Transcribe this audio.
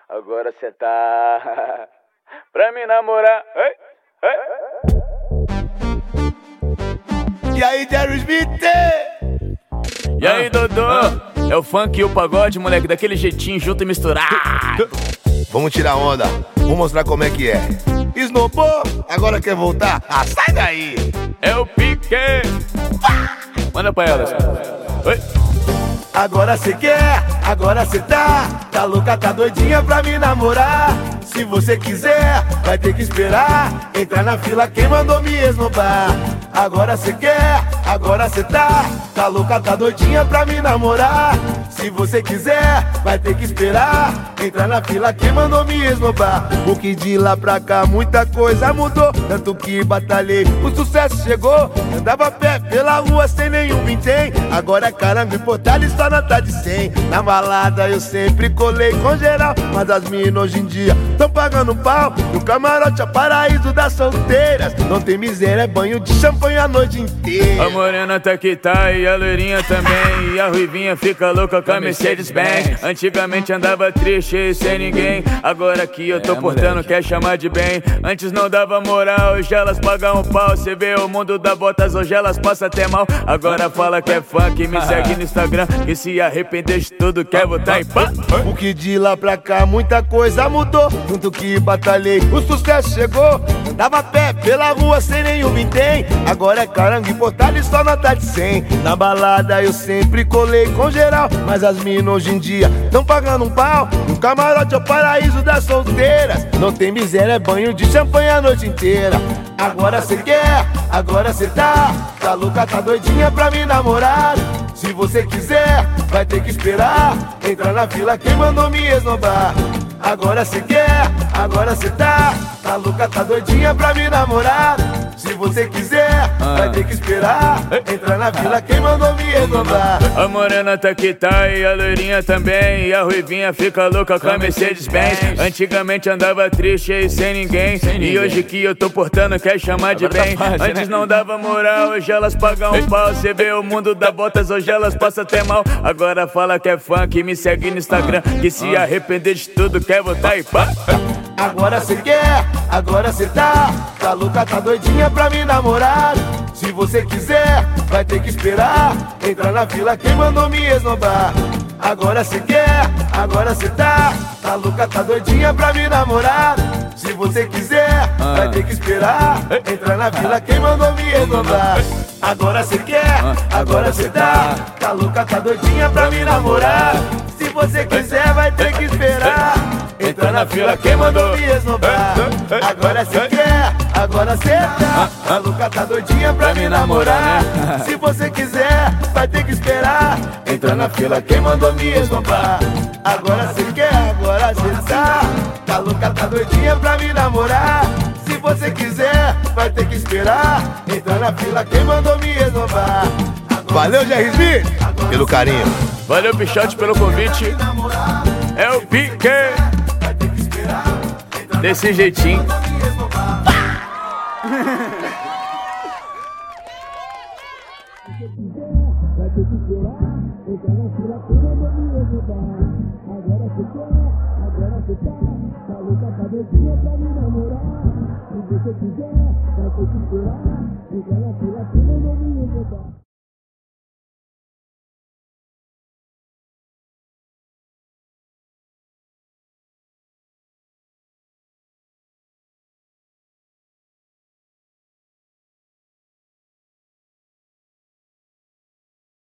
agora cê tá pra me namorar. Ei, ei. E aí, Jerry Smith? E aí, Dodô? É o funk e o pagode, moleque, daquele jeitinho junto e misturado. Vamos tirar onda, vou mostrar como é que é. Snowball, agora quer voltar? Ah, sai daí! É o pique. Manda pra elas. Oi. Agora cê quer, agora cê tá louca, tá doidinha pra me namorar. Se você quiser, vai ter que esperar. Entrar na fila quem mandou me esnobar. Agora cê quer, agora cê tá louca, tá doidinha pra me namorar. Se você quiser, vai ter que esperar. Entrar na fila quem mandou me esnobar. Porque de lá pra cá muita coisa mudou. Tanto que batalhei, o sucesso chegou. Andava a pé pela rua sem nenhum vintém. Agora caramba, importado está na tá de 100. Na balada eu sempre colei com geral. Mas as minas hoje em dia tão pagando pau. No camarote é o paraíso das solteiras. Não tem miséria, é banho de champanhe a noite inteira. A morena tá que tá e a loirinha também. E a ruivinha fica louca com a Mercedes-Benz. Antigamente andava triste e sem ninguém. Agora que eu tô portando, quer chamar de bem. Antes não dava moral, hoje elas pagam um pau. Cê vê o mundo da botas, hoje elas passam até mal. Agora fala que é funk, me segue no Instagram. E se arrepender de tudo, quer botar em pá. Porque de lá pra cá muita coisa mudou. Tanto que batalhei, o sucesso chegou. Andava a pé pela rua sem nenhum vintém. Agora é carango importado e só nota de 100. Na balada eu sempre colei com geral. Mas as minas hoje em dia tão pagando um pau. No camarote é o paraíso das solteiras. Não tem miséria, é banho de champanhe a noite inteira. Agora cê quer, agora cê tá louca, tá doidinha pra me namorar. Se você quiser, vai ter que esperar. Entrar na fila quem mandou me esnobar. Agora cê quer, agora cê tá louca, tá doidinha pra me namorar. Se você quiser, vai ter que esperar. Entrar na fila quem mandou me esnobar. A morena tá que tá e a loirinha também. E a ruivinha fica louca com a Mercedes-Benz. Antigamente andava triste e sem ninguém. E hoje que eu tô portando, quer chamar de bem. Antes não dava moral, hoje elas pagam um pau. Cê vê o mundo da botas, hoje elas passam até mal. Agora fala que é funk, me segue no Instagram. Que se arrepender de tudo, quer botar em pá. Agora cê quer, agora cê tá louca, tá doidinha pra me namorar. Se você quiser, vai ter que esperar. Entrar na fila quem mandou me esnobar. Agora cê quer, agora cê tá louca, tá doidinha pra me namorar. Se você quiser, vai ter que esperar. Entrar na fila quem mandou me esnobar. Agora cê quer, agora cê tá louca, tá doidinha pra me namorar. Se você quiser, vai ter que esperar. Entrar na fila quem mandou me esnobar. Agora cê quer, agora cê tá louca, tá doidinha pra me namorar. Se você quiser, vai ter que esperar. Entrar na fila quem mandou me esnobar. Agora cê quer, agora cê tá louca, tá doidinha pra me namorar. Se você quiser, vai ter que esperar. Entrar na fila quem mandou me esnobar. Valeu, Jerry Smith, pelo carinho. Valeu, Pichote, pelo convite. É o pique. Desse jeitinho. Se você quiser, vai ter que esperar. Entra na fila, que não vai me